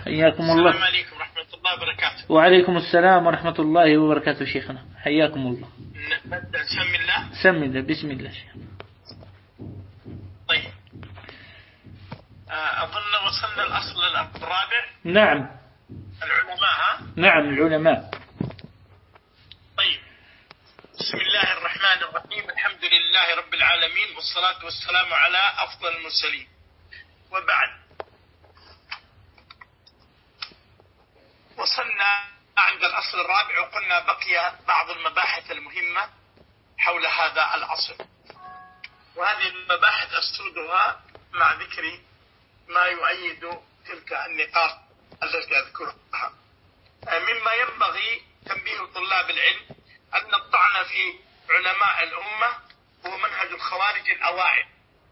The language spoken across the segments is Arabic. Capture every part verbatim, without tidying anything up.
حياكم الله. السلام عليكم ورحمة الله وبركاته. وعليكم السلام ورحمة الله وبركاته شيخنا، حياكم الله. نبدأ بسم الله. سم الله، بسم الله شيخنا. طيب، أظن وصلنا الأصل الرابع. نعم. العلماء. ها؟ نعم العلماء. طيب، بسم الله الرحمن الرحيم، الحمد لله رب العالمين، والصلاة والسلام على أفضل المرسلين، وبعد. وصلنا عند الأصل الرابع وقلنا بقي بعض المباحث المهمة حول هذا الأصل، وهذه المباحث أسردها مع ذكر ما يؤيد تلك النقاط التي أذكرها. مما ينبغي تنبيه طلاب العلم أن الطعن في علماء الأمة هو منهج الخوارج الأوائل.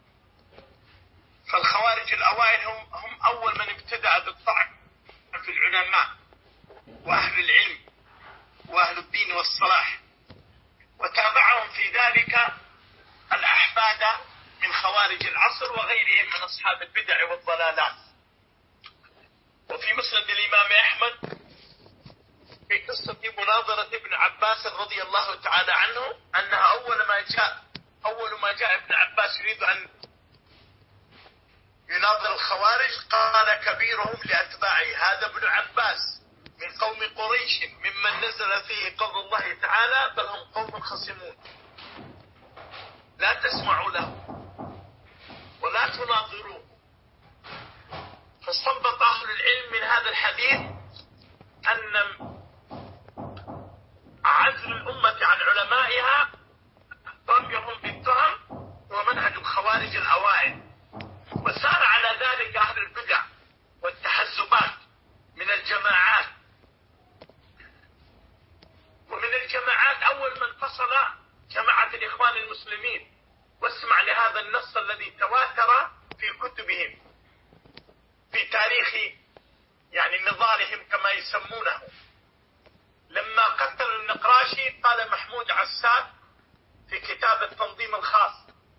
فالخوارج الأوائل هم, هم أول من ابتدأ بالطعن في العلماء وأهل العلم وأهل الدين والصلاح، وتابعهم في ذلك الأحفاد من خوارج العصر وغيرهم من أصحاب البدع والضلالات. وفي مسند الإمام أحمد في قصة مناظرة ابن عباس رضي الله تعالى عنه أنها أول ما جاء أول ما جاء ابن عباس يريد أن يناظر الخوارج قال كبيرهم لأتباعه: هذا ابن عباس من قوم قريش ممن نزل فيه قول الله تعالى: بل هم قوم خصمون، لا تسمعوا له ولا تناظروه. فاستنبط أهل العلم من هذا الحديث أن عزل الأمة عن علمائها رميهم بالتهم هو منهج الخوارج الأوائل، وسار على ذلك أهل البدع والتحزبات من الجماعات. ومن الجماعات أول من فصل جماعة الإخوان المسلمين، واسمع لهذا النص الذي تواتر في كتبهم في تاريخ يعني نضالهم كما يسمونه. لما قتلوا النقراشي قال محمود عساد في كتاب التنظيم الخاص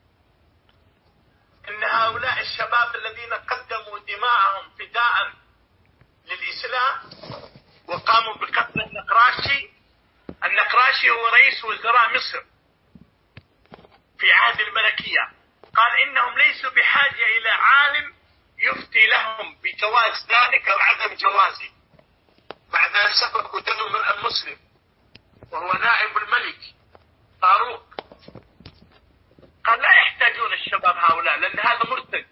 إن هؤلاء الشباب الذين قدموا دماءهم فداء للإسلام وقاموا بقتل النقراشي، النقراشي هو رئيس وزراء مصر في عهد الملكية، قال إنهم ليسوا بحاجة إلى عالم يفتي لهم بجواز ذلك أو عدم جوازه بعد أن سفكوا دم امرئ مسلم وهو نائب الملك فاروق. قال لا يحتاجون الشباب هؤلاء لأن هذا مرتد.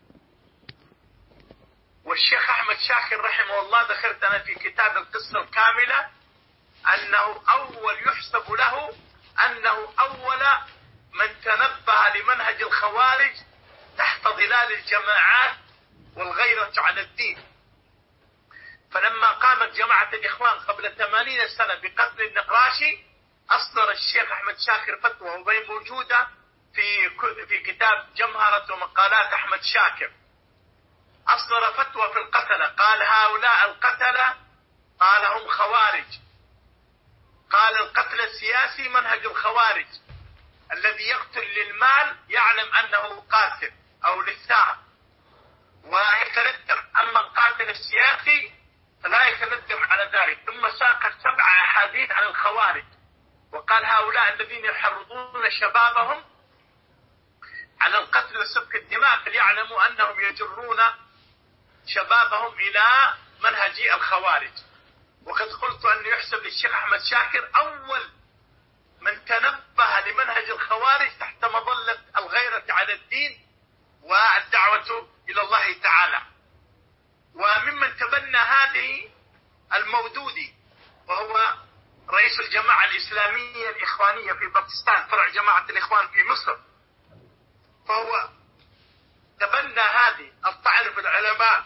والشيخ أحمد شاكر رحمه الله ذكرت أنا في كتاب القصة الكاملة أنه أول يحسب له أنه أول من تنبه لمنهج الخوارج تحت ظلال الجماعات والغيرة على الدين. فلما قامت جماعة الإخوان قبل ثمانين سنة بقتل النقراشي أصدر الشيخ أحمد شاكر فتوى، وهي موجودة في في كتاب جمهرة ومقالات أحمد شاكر. أصدر فتوى في القتلة، قال هؤلاء القتلة قال هم خوارج. قال القتل السياسي منهج الخوارج، الذي يقتل للمال يعلم أنه قاتل أو للثار ويتندم، أما القاتل السياسي فلا يتندم على ذلك. ثم ساق سبع أحاديث عن الخوارج وقال هؤلاء الذين يحرضون شبابهم على القتل وسفك الدماء فليعلموا أنهم يجرون شبابهم إلى منهج الخوارج. وقد قلت أنه يحسب للشيخ أحمد شاكر أول من تنبه لمنهج الخوارج تحت مظلة الغيرة على الدين والدعوة إلى الله تعالى. وممن تبنى هذه المودودي وهو رئيس الجماعة الإسلامية الإخوانية في باكستان فرع جماعة الإخوان في مصر، فهو تبنى هذه الطعن في العلماء.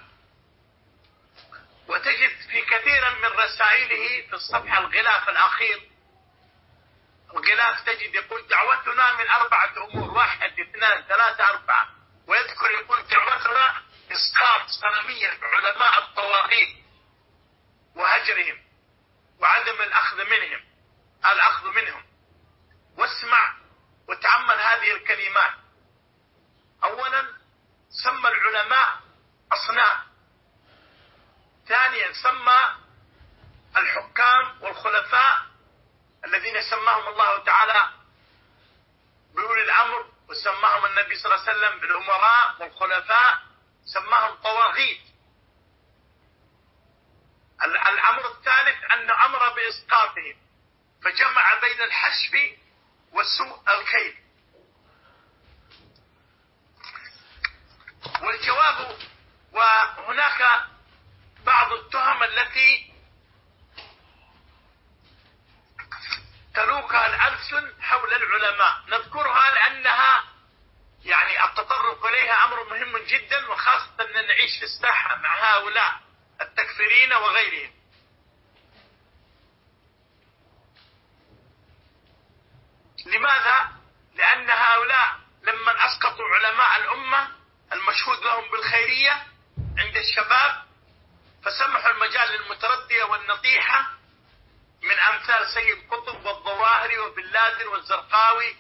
وتجد في كثيرا من رسائله في الصفحة الغلاف الأخير الغلاف تجد يقول دعوتنا من أربعة أمور: واحد اثنان ثلاثة أربعة، ويذكر يقول دعوتنا إسقاط سلمية علماء الطواغيت وهجرهم وعدم الأخذ منهم الأخذ منهم. واسمع وتأمل هذه الكلمات. أولا سمى العلماء أصناف، ثانيا سمى الحكام والخلفاء الذين سماهم الله تعالى بأولي الأمر، وسماهم النبي صلى الله عليه وسلم بالأمراء والخلفاء، سماهم طواغيت. الأمر الثالث أنه أمر بإسقاطهم، فجمع بين الحشف وسوء الكيل. والجواب، وهناك بعض التهم التي تلوكها الألسن حول العلماء نذكرها لأنها يعني التطرق إليها أمر مهم جدا، وخاصة أن نعيش في الساحة مع هؤلاء التكفيرين وغيرهم. لماذا؟ لأن هؤلاء لما أسقطوا علماء الأمة المشهود لهم بالخيرية عند الشباب، فسمحوا المجال للمتردية والنطيحة من أمثال سيد قطب والظواهري وبن لادن والزرقاوي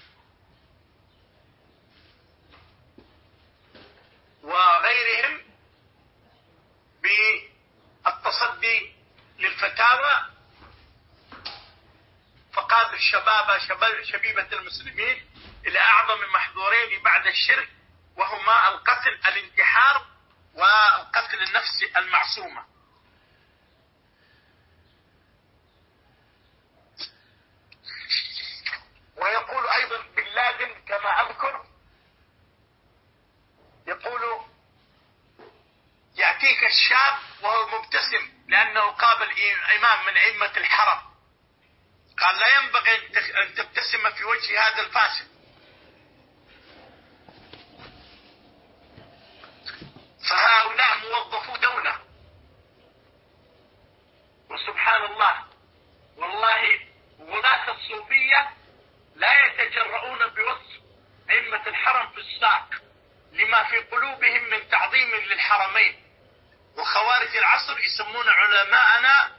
وغيرهم بالتصدي للفتاوى، فقادوا الشباب شبيبة المسلمين إلى أعظم محظورين بعد الشرك، وهما القتل الانتحار والقتل النفس المعصومة. ويقول أيضا بن لادن كما أذكر، يقول يأتيك الشاب وهو مبتسم لأنه قابل إمام من أئمة الحرم، قال لا ينبغي أن تبتسم في وجه هذا الفاسد. فهؤلاء موظفو دولة، وسبحان الله والله غلاة الصوفية لا يتجرؤون بوصف أئمة الحرم في الساق لما في قلوبهم من تعظيم للحرمين. وخوارج العصر يسمون علماءنا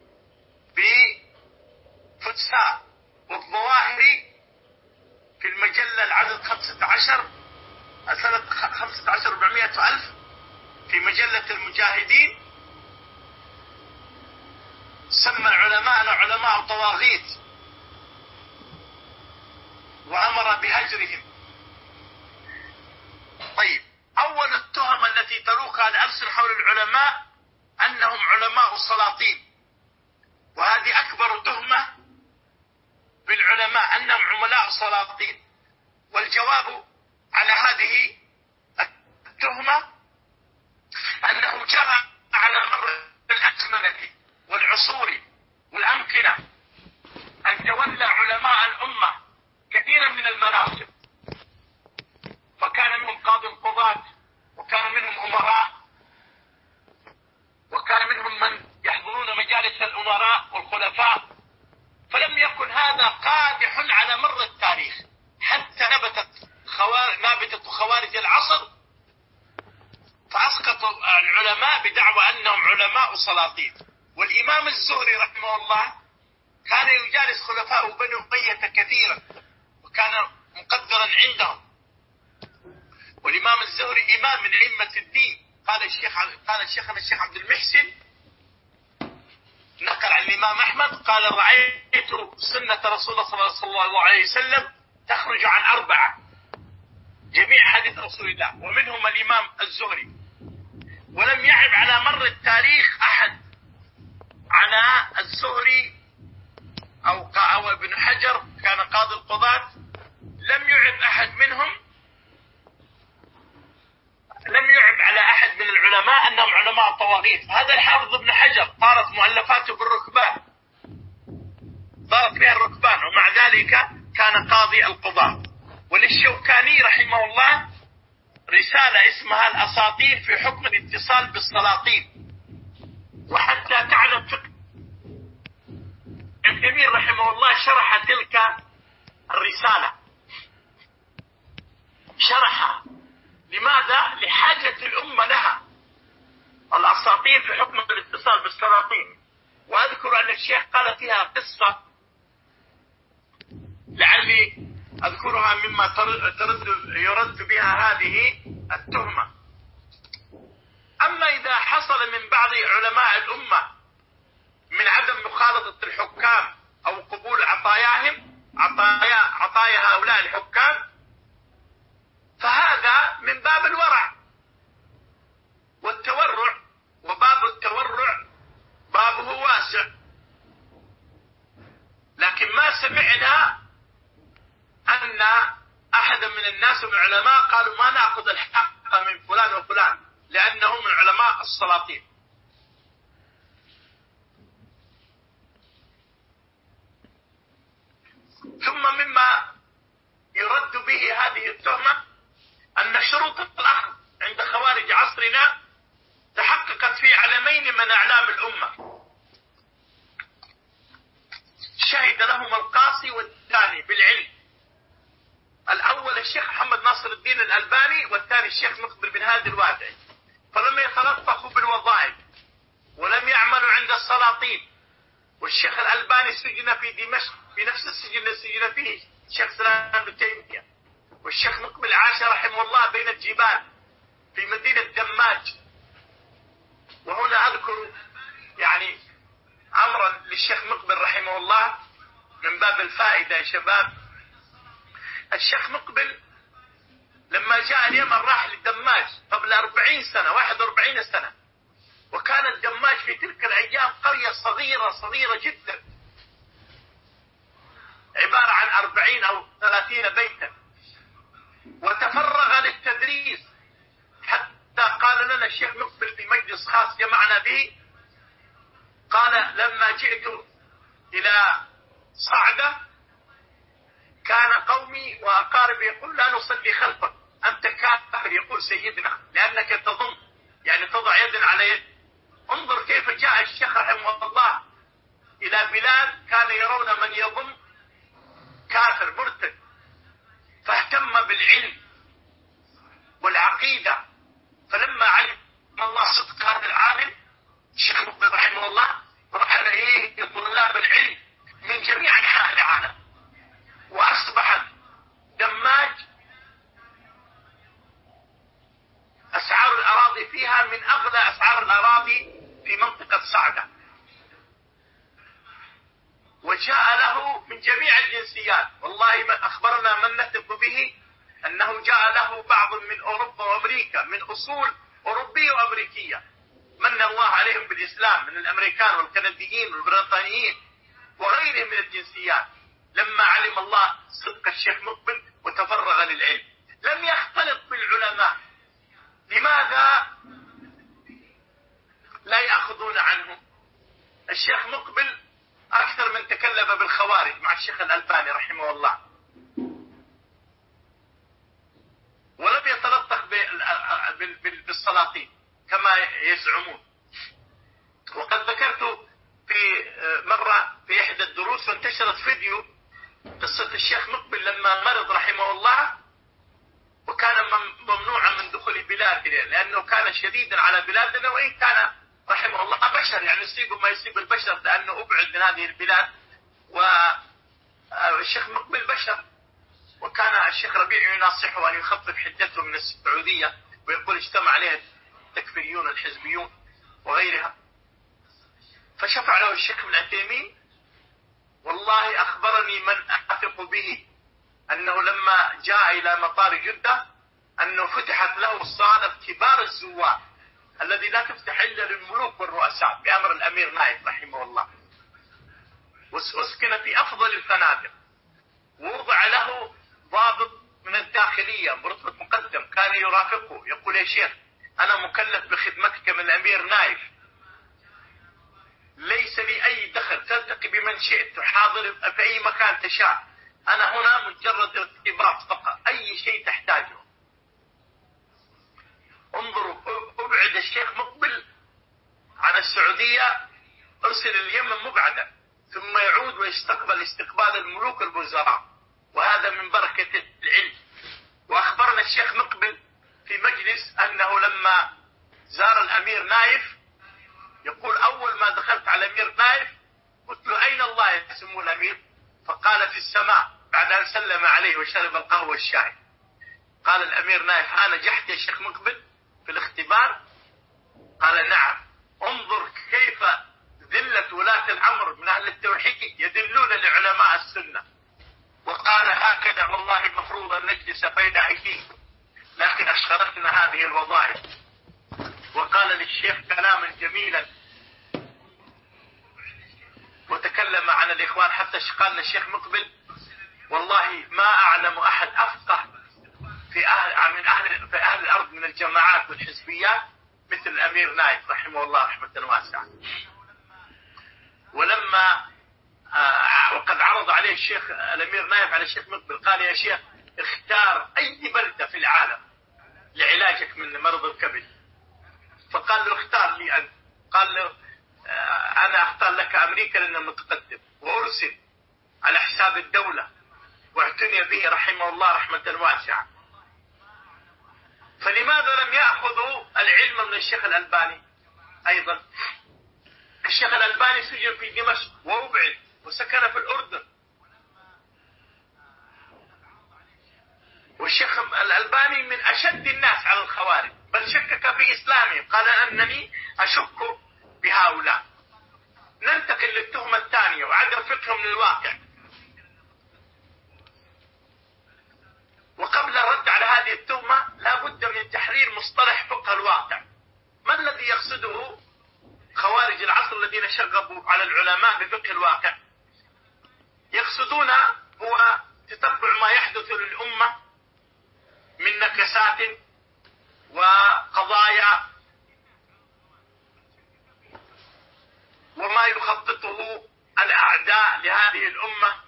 بفساق. والظواهري في المجلة العدد خمسة عشر سنة خمسة عشر أربعمائة ألف في مجلة المجاهدين سمى علماءنا علماء طواغيت وأمر بهجرهم. طيب، أول التهم التي تلوكها الألسن حول العلماء أنهم علماء السلاطين، وهذه أكبر تهمة بالعلماء أنهم عملاء السلاطين. والجواب على هذه التهمة أنه جرى على مر الأزمنة والعصور والأمكنة أن تولى علماء الأمة كثيرا من المناصب، فكان منهم قاضي القضاة، وكان منهم أمراء، وكان منهم من يحضرون مجالس الأمراء والخلفاء. فلم يكن هذا قادح على مر التاريخ حتى نبتت خوار... نابتة خوارج العصر، فأسقطوا العلماء بدعوى أنهم علماء سلاطين. والإمام الزهري رحمه الله كان يجالس خلفاء بني أمية كثيرا، وكان مقدرا عندهم. والإمام الزهري إمام من أئمة الدين. قال الشيخ قال الشيخنا الشيخ عبد المحسن نقل عن الإمام أحمد قال: رأيت سنة رسول الله صلى الله عليه وسلم تخرج عن أربعة، جميع حديث رسول الله، ومنهم الإمام الزهري. ولم يعب على مر التاريخ أحد على الزهري أو أو ابن حجر كان قاضي القضاة، لم يعب أحد منهم لم يعب على أحد من العلماء أنهم علماء طواغيت. هذا الحافظ ابن حجر طارت مؤلفاته بالركبان، طارت بها الركبان، ومع ذلك كان قاضي القضاة. وللشوكاني رحمه الله رسالة اسمها الأساطين في حكم الاتصال بالسلاطين. وحتى تعلم فقه ابن تيمية رحمه الله شرح تلك الرسالة، شرحها. لماذا؟ لحاجة الأمة لها، الأساطين في حكم الاتصال بالسلاطين. وأذكر أن الشيخ قال فيها قصة لعلي أذكرها مما ترد يرد بها هذه التهمة. أما إذا حصل هذا من بعض علماء الأمة من عدم مخالطة الحكام أو قبول عطاياهم عطايا عطايا هؤلاء الحكام، فهذا من باب الورع والتورع، وباب التورع بابه واسع. لكن ما سمعنا أن أحدا من الناس من العلماء قالوا ما نأخذ الحق من فلان وفلان لأنه من علماء السلاطين. ثم مما يرد به هذه التهمة أن شروط الأخذ عند خوارج عصرنا تحققت في علمين من أعلام الأمة شهد لهم القاصي والثاني بالعلم. الأول الشيخ محمد ناصر الدين الألباني، والثاني الشيخ مقبل بن هادي الوادعي، فلم يتلطفوا بالوظائف ولم يعملوا عند السلاطين. والشيخ الألباني سجن في دمشق في نفس السجن الذي سجن فيه الشيخ سلام بن تيمية، والشيخ مقبل عاش رحمه الله بين الجبال في مدينة دماج. وهنا أذكر يعني أمرا للشيخ مقبل رحمه الله من باب الفائدة يا شباب. الشيخ مقبل لما جاء اليمن راح للدماج قبل أربعين سنة واحد وأربعين سنة، وكانت دماج في تلك الأيام قرية صغيرة صغيرة جدا عبارة عن أربعين أو ثلاثين بيتا، وتفرغ للتدريس حتى قال لنا الشيخ مقبل في مجلس خاص جمعنا به، قال لما جئت إلى صعدة كان قومي وأقاربي يقول لا نصلي خلفك، أنت كافر يقول سيدنا لأنك تضم يعني تضع يد على يد. انظر كيف جاء الشيخ رحمه الله إلى بلاد كان يرون من يضم كافر مرتد، فاهتم بالعلم والعقيدة. فلما علم الله صدق هذا العالم الشيخ مقبل رحمه الله رحل إليه طلاب العلم من جميع أنحاء العالم، وأصبحت دماج أسعار الأراضي فيها من أغلى أسعار الأراضي في منطقة صعدة. وجاء له من جميع الجنسيات، والله ما أخبرنا من نثق به أنه جاء له بعض من أوروبا وأمريكا من أصول أوروبية وأمريكية من الله عليهم بالإسلام من الأمريكان والكنديين والبريطانيين وغيرهم من الجنسيات، لما علم الله صدق الشيخ مقبل وتفرغ للعلم لم يختلط بالعلماء. لماذا لا يأخذون عنه؟ الشيخ مقبل أكثر من تكلم بالخوارج مع الشيخ الألباني رحمه الله، ولم يتلطخ بالسلاطين كما يزعمون. وقد ذكرت في مرة في إحدى الدروس وانتشرت فيديو قصة الشيخ مقبل لما مرض رحمه الله وكان ممنوعا من دخول بلادنا لأنه كان شديدا على بلادنا، وإن كان رحمه الله بشر يعني يصيبه ما يصيب البشر لأنه أبعد من هذه البلاد، والشيخ مقبل بشر. وكان الشيخ ربيع يناصحه أن يخفف حدته من السعودية ويقول اجتمع عليها التكفيريون الحزبيون وغيرها، فشفع له الشيخ ابن عثيمين. والله أخبرني من أثق به أنه لما جاء إلى مطار جدة أنه فتحت له صالة كبار الزوار الذي لا تفتح إلا للملوك والرؤساء بأمر الأمير نايف رحمه الله، وأسكن في أفضل الفنادق، ووضع له ضابط من الداخلية برتبة مقدم كان يرافقه يقول يا شيخ أنا مكلف بخدمتك من الأمير نايف، ليس لي أي دخل، تلتقي بمن شئت وحاضر في أي مكان تشاء، أنا هنا مجرد ارتباط فقط، أي شيء تحتاجه. انظروا أبعد الشيخ مقبل عن السعودية، أرسل اليمن مبعدا ثم يعود ويستقبل استقبال الملوك الوزراء، وهذا من بركة العلم. وأخبرنا الشيخ مقبل في مجلس أنه لما زار الأمير نايف يقول أول ما دخلت على الأمير نايف قلت له أين الله يسموه الأمير؟ فقال في السماء، بعد أن سلم عليه وشرب القهوة والشاي. قال الأمير نايف ها نجحت يا شيخ مقبل في الاختبار؟ قال نعم. ولاة الأمر من أهل التوحيد يدلون لعلماء السنة، وقال هكذا والله المفروض أن نجلس بين أيديكم، لكن أشغلتنا هذه الوظائف. وقال للشيخ كلاما جميلا وتكلم عن الإخوان، حتى قال للشيخ مقبل والله ما أعلم أحد أفقه في أهل من أهل في أهل الأرض من الجماعات والحزبيات مثل الأمير نايف رحمه الله رحمة واسعة. ولما آه وقد عرض عليه الشيخ الأمير نايف على الشيخ مقبل، قال يا شيخ اختار أي بلدة في العالم لعلاجك من مرض الكبد، فقال له اختار لي أنت. قال له آه أنا أختار لك أمريكا لأنه متقدم وأرسل على حساب الدولة واعتني به رحمه الله رحمة واسعة. فلماذا لم يأخذوا العلم من الشيخ الألباني؟ أيضا الشيخ الألباني سجن في دمشق وأبعد وسكن في الأردن، والشيخ الألباني من أشد الناس على الخوارج، بل شكك في إسلامهم، قال أنني أشك بهؤلاء. ننتقل للتهمة الثانية وعدم فقههم للواقع. وقبل الرد على هذه التهمة لا بد من تحرير مصطلح فقه الواقع. ما الذي يقصده خوارج العصر الذين شغبوا على العلماء بفقه الواقع؟ يقصدون هو تتبع ما يحدث للأمة من نكسات وقضايا وما يخططه الأعداء لهذه الأمة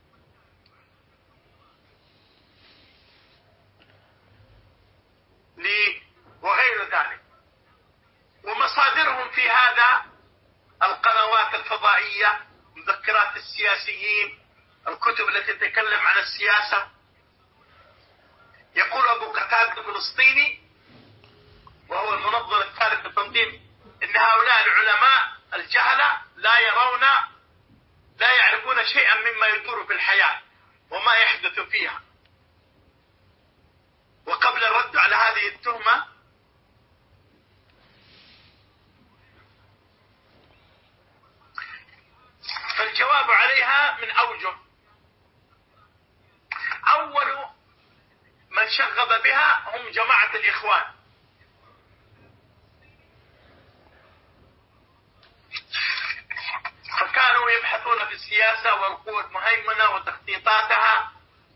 وغير ذلك. ومصادرهم في هذا القنوات الفضائية، مذكرات السياسيين، الكتب التي تتكلم عن السياسة. يقول أبو قتادة الفلسطيني وهو المنظر الثالث للتنظيم إن هؤلاء العلماء الجهلة لا يرون لا يعرفون شيئا مما يدور في الحياة وما يحدث فيها. وقبل الرد على هذه التهمة فالجواب عليها من أوجه. أول من شغب بها هم جماعة الإخوان، فكانوا يبحثون في السياسة والقوى المهيمنة وتخطيطاتها.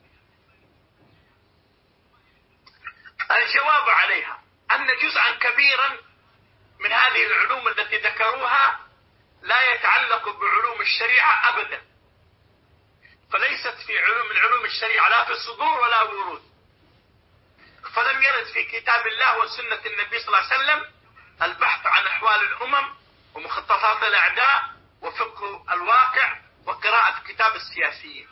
الجواب عليها أن جزءا كبيرا من هذه العلوم التي ذكروها لا يتعلق بعلوم الشريعة أبدا، فليست في علوم العلوم الشريعة لا في الصدور ولا ورود. فلم يرد في كتاب الله وسنة النبي صلى الله عليه وسلم البحث عن أحوال الأمم ومخططات الأعداء وفقه الواقع وقراءة كتاب السياسيين.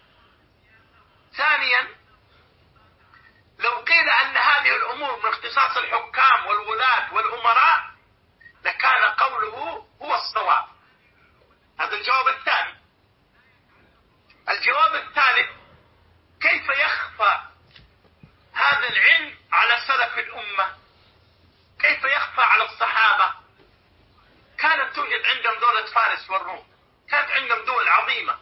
ثانيا، لو قيل أن هذه الأمور من اختصاص الحكام والولاة والأمراء لكان قوله هو الصواب. هذا الجواب الثاني. الجواب الثالث، كيف يخفى هذا العلم على سلف الأمة؟ كيف يخفى على الصحابة؟ كانت توجد عندهم دولة فارس والروم، كانت عندهم دول عظيمة.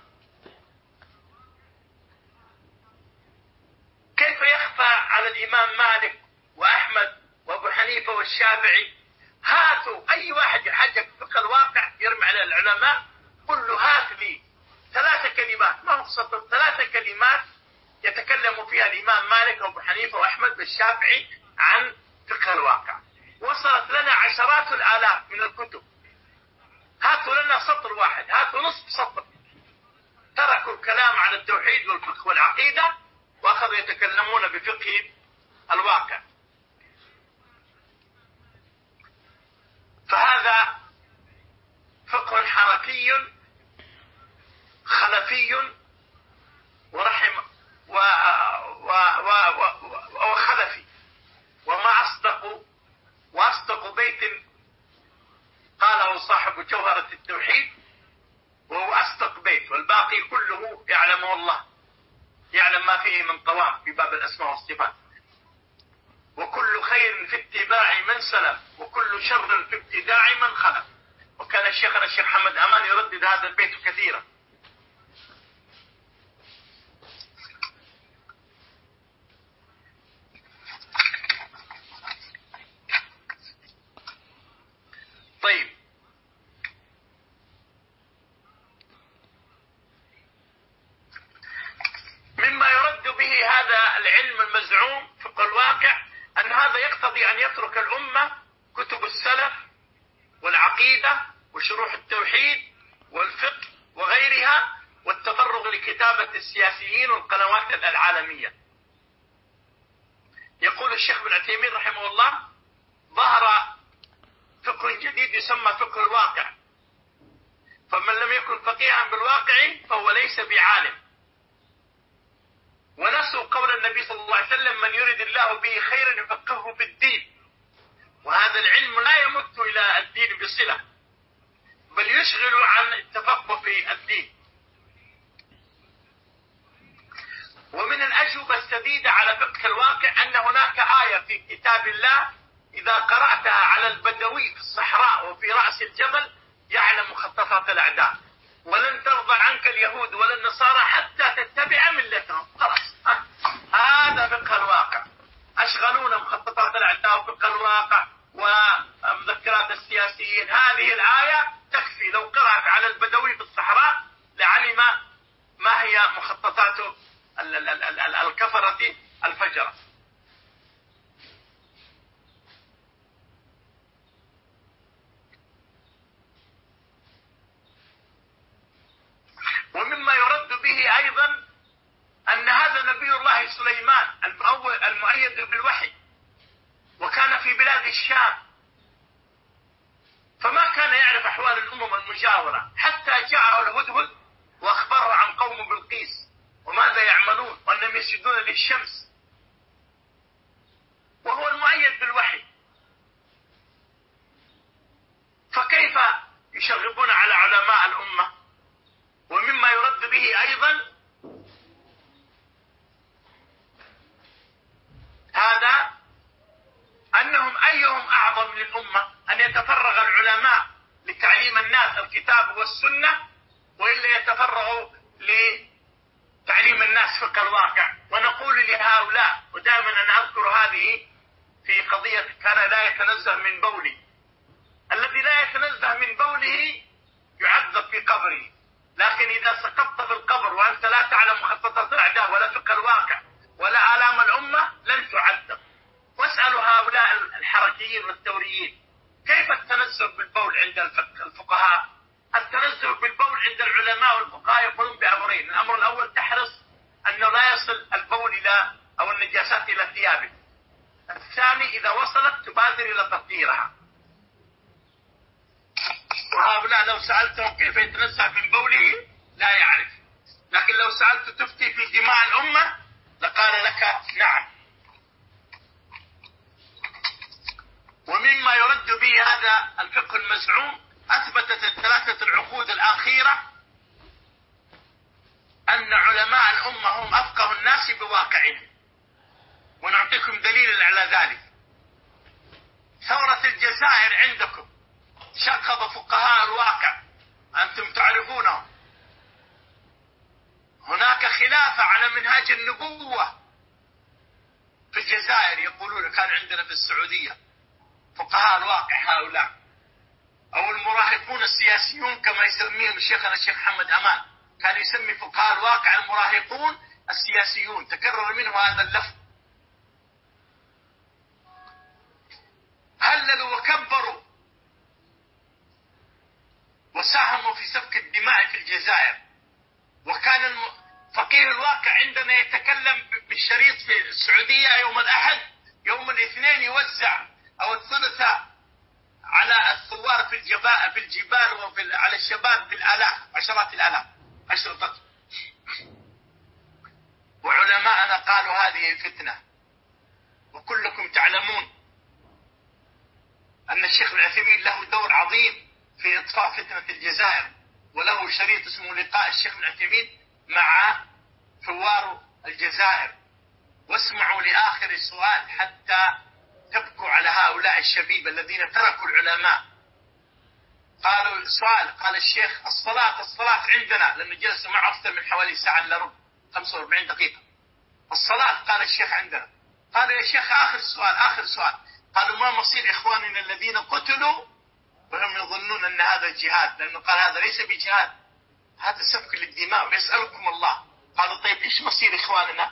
كيف يخفى على الإمام مالك وأحمد وأبو حنيفة والشافعي؟ هاتوا أي واحد يحجك فقه الواقع يرمي على العلماء، قل له هات لي ثلاثة كلمات، ما هو سطر، ثلاثة كلمات يتكلم فيها الإمام مالك وأبو حنيفة وأحمد والشافعي عن فقه الواقع. وصلت لنا عشرات الآلاف من الكتب. هاتوا لنا سطر واحد، هاتوا نصف سطر. تركوا الكلام عن التوحيد والفقه والعقيدة وأخذوا يتكلمون بفقه الواقع. فهذا فقه حركي خلفي ورحم و... و... و... و... وخلفي. وما أصدق وأصدق بيت قاله صاحب جوهرة التوحيد، وهو أصدق بيت والباقي كله يعلمه الله، يعلم ما فيه من طواف في باب الأسماء والصفات. وكل خير في اتباع من سلف وكل شر في ابتداع من خلف. وكان شيخنا الشيخ محمد أمان يردد هذا البيت كثيرا. طيب، مما يرد به هذا العلم المزعوم فقه الواقع أن هذا يقتضي أن يترك الأمة كتب السلف والعقيدة وشروح التوحيد والفقه وغيرها، والتفرغ لكتابة السياسيين والقنوات العالمية. يقول الشيخ ابن عثيمين رحمه الله: ظهر فقه جديد يسمى فقه الواقع، فمن لم يكن فقيها بالواقع فهو ليس بعالم. ونسوا قول النبي صلى الله عليه وسلم: من يرد الله به خيرا يفقهه بالدين. وهذا العلم لا يمت إلى الدين بصلة، بل يشغل عن التفقه في الدين. ومن الأجوبة السديدة على فقه الواقع أن هناك آية في كتاب الله إذا قرأتها على البدوي في الصحراء وفي رأس الجبل يعلم مخططات الأعداء: ولن ترضى عنك اليهود ولا النصارى حتى تتبع ملتهم. خلاص، هذا فقه الواقع. أشغلونا مخططات الأعداء وفقه الواقع ومذكرات السياسيين. هذه الآية تكفي، لو قرأت على البدوي في الصحراء لعلم ما هي مخططات الكفرة الفجرة. ومما يرد به أيضا أن هذا نبي الله سليمان المؤيد بالوحي، وكان في بلاد الشام، فما كان يعرف أحوال الأمم المجاورة حتى جاءه الهدهد وأخبره عن قوم بلقيس وماذا يعملون وأنهم يسجدون للشمس، وهو المؤيد بالوحي. فكيف يشغبون على علماء الأمة؟ ومما يرد به أيضا هذا أنهم أيهم أعظم للأمة أن يتفرغ العلماء لتعليم الناس الكتاب والسنة، وإلا يتفرغوا لتعليم الناس فقه الواقع. ونقول لهؤلاء، ودائما أنا أذكر هذه في قضية كان لا يتنزه من بولي: الذي لا يتنزه من بوله يعذب في قبره، لكن إذا سقطت في القبر وأنت لا تعلم مخططات الأعداء ولا فقه الواقع ولا آلام الأمة لن تعذب. واسألوا هؤلاء الحركيين والثوريين: كيف التنزه بالبول عند الفقهاء؟ التنزه بالبول عند العلماء والفقهاء يقولون بأمرين: الأمر الأول تحرص أنه لا يصل البول إلى أو النجاسات إلى ثيابك. الثاني إذا وصلت تبادر إلى تطهيرها. وهؤلاء لو سألتهم كيف يتنزه من بوله لا يعرف، لكن لو سألت تفتي في دماء الأمة لقال لك نعم. ومما يرد به هذا الفقه المزعوم أثبتت الثلاثة العقود الأخيرة أن علماء الأمة هم أفقه الناس بواقعهم. ونعطيكم دليل على ذلك: ثورة الجزائر عندكم شغب فقهاء الواقع، أنتم تعرفونهم. هناك خلافة على منهاج النبوة في الجزائر، يقولون كان عندنا في السعودية فقهاء الواقع هؤلاء، أو المراهقون السياسيون كما يسميهم شيخنا الشيخ محمد أمان، كان يسمي فقهاء الواقع المراهقون السياسيون، تكرر منه هذا اللفظ. هللوا وكبروا وساهموا في سفك الدماء في الجزائر. وكان فقيه الواقع عندنا يتكلم بالشريط في السعودية يوم الأحد، يوم الاثنين يوزع أو الثلاثاء على الثوار في الجبال في الجبال وفي على الشباب بالآلاف، عشرات الآلاف أشرطة. وعلماءنا قالوا هذه فتنة. وكلكم تعلمون أن الشيخ العثيمين له دور عظيم في إطفاء فتنة الجزائر، وله شريط اسمه لقاء الشيخ العثيمين مع ثوار الجزائر. واسمعوا لآخر السؤال حتى تبكوا على هؤلاء الشبيب الذين تركوا العلماء. قالوا سؤال، قال الشيخ الصلاة الصلاة عندنا، لأنه جلسوا معه أكثر من حوالي ساعة إلا ربع، خمسة وأربعين دقيقة. الصلاة قال الشيخ عندنا. قال يا شيخ آخر سؤال آخر سؤال. قالوا ما مصير إخواننا الذين قتلوا وهم يظنون أن هذا جهاد؟ لأنه قال هذا ليس بجهاد، هذا سفك للدماء ويسألكم الله. قالوا طيب إيش مصير إخواننا؟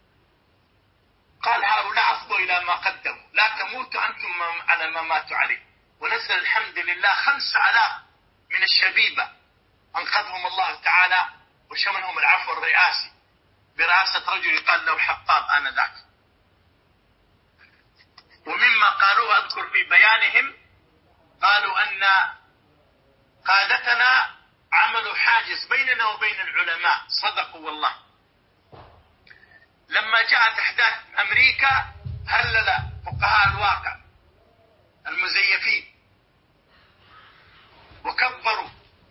قال هؤلاء أفضوا إلى ما قدموا، لا تموتوا أنتم على ما ماتوا عليه. ونزل الحمد لله خمس آلاف من الشبيبة أنقذهم الله تعالى وشملهم العفو الرئاسي برئاسة رجل يقال له حقاب آنذاك. ومما قالوه أذكر في بيانهم، قالوا أن قادتنا عملوا حاجز بيننا وبين العلماء، صدقوا والله. لما جاءت أحداث أمريكا هلل فقهاء الواقع المزيفين وكبروا،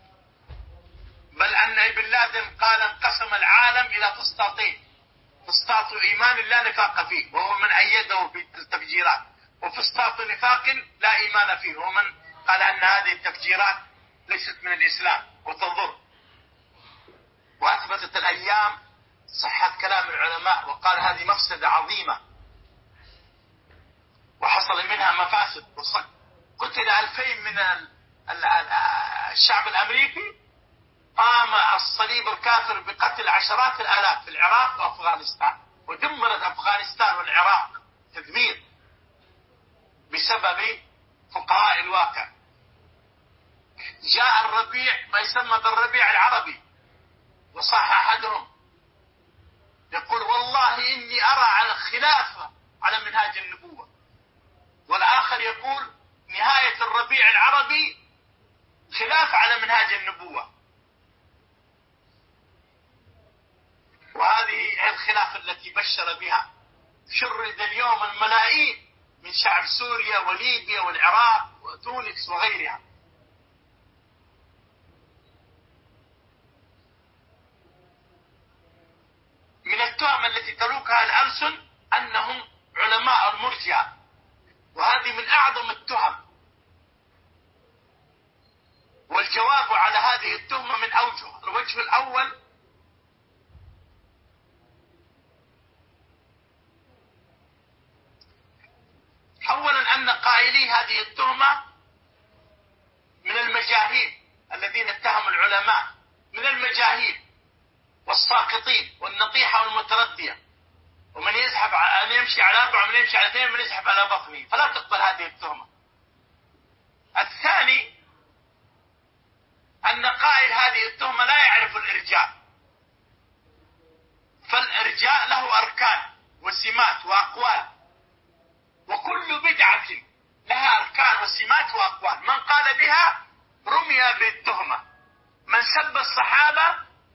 بل أن ابن لادن قال انقسم العالم إلى فسطاطين، فسطاط إيمان لا نفاق فيه وهو من أيده في التفجيرات، وفسطاط نفاق لا إيمان فيه وهو من قال أن هذه التفجيرات ليست من الإسلام وتضر. وأثبتت الأيام صحة كلام العلماء وقال هذه مفسدة عظيمة وحصل منها مفاسد. قتل ألفين من الشعب الأمريكي، قام الصليب الكافر بقتل عشرات الآلاف في العراق وأفغانستان، ودمرت أفغانستان والعراق تدمير بسبب فقهاء الواقع. جاء الربيع ما يسمى بالربيع العربي، وصح أحدهم يقول والله إني أرى على الخلافة على منهاج النبوة، والآخر يقول نهاية الربيع العربي خلاف على منهاج النبوة. وهذه هي الخلافة التي بشر بها شرد اليوم الملايين من شعب سوريا وليبيا والعراق وتونس وغيرها. من التهم التي تلوكها الألسن أنهم علماء المرجئة، وهذه من أعظم التهم، والجواب على هذه التهمة من أوجه. الوجه الأول أولا أن قائلي هذه التهمة من المجاهيل الذين اتهموا العلماء، من المجاهيل والساقطين والنطيحة والمتردية، ومن يزحف أن يمشي على أربعة ومن يمشي على اثنين ومن يزحف على بطنه، فلا تقبل هذه التهمة. الثاني أن قائل هذه التهمة لا يعرف الإرجاء، فالإرجاء له أركان وسمات وأقوال، وكل بدعة لها أركان وسمات وأقوال، من قال بها رمي بالتهمة. من سب الصحابة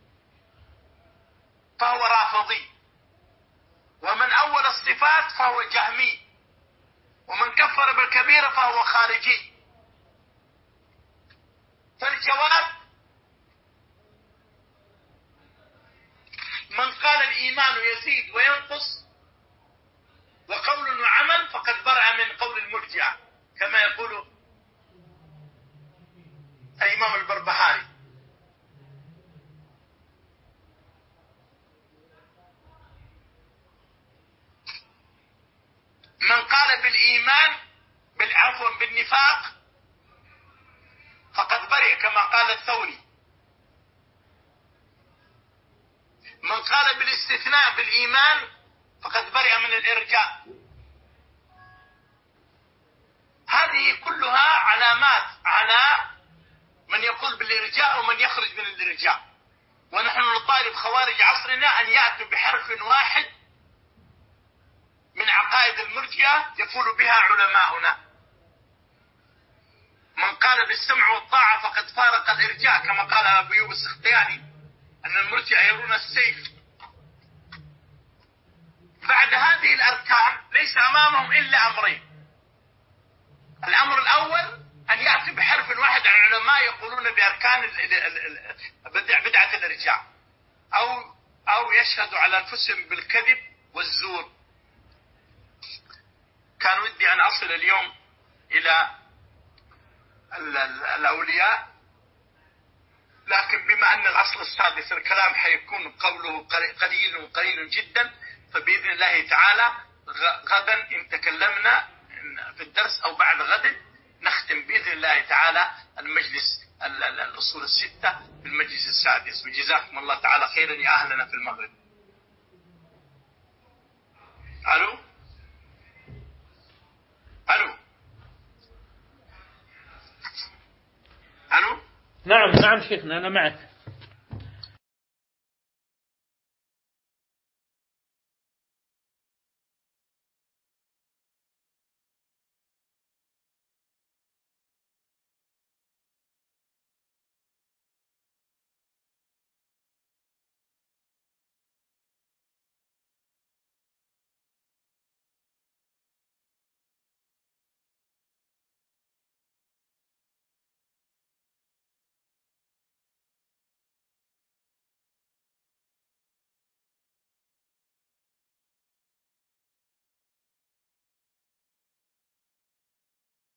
فهو رافضي، ومن أول الصفات فهو جهمي، ومن كفر بالكبيرة فهو خارجي. فالجواب من قال الإيمان يزيد وينقص وقول وعمل فقد برأ من قول المرجئة كما يقول الإمام البربهاري. من قال بالإيمان بالعفو بالنفاق فقد برئ كما قال الثوري. من قال بالاستثناء بالإيمان فقد برئ من الإرجاء. هذه كلها علامات على من يقول بالإرجاء ومن يخرج من الإرجاء، ونحن نطالب خوارج عصرنا أن يأتوا بحرف واحد من عقائد المرجئة يفول بها علماؤنا. من قال بالسمع والطاعة فقد فارق الإرجاء كما قال أبو أيوب السختياني أن المرجئة يرون السيف. بعد هذه الأركان ليس أمامهم إلا أمرين. الأمر الأول أن يأتي بحرف واحد عن العلماء يقولون بأركان بدعة الإرجاء، أو أو يشهدوا على أنفسهم بالكذب والزور. كان ودي أن أصل اليوم إلى الأولياء، لكن بما أن الأصل السادس الكلام حيكون قوله قليل وقليل جدا، فبإذن الله تعالى غدا إن تكلمنا في الدرس أو بعد غد نختم بإذن الله تعالى المجلس الأصول الستة في المجلس السادس. وجزاكم الله تعالى خيرا يا أهلنا في المغرب. ألو ألو ألو نعم نعم شيخنا أنا معك.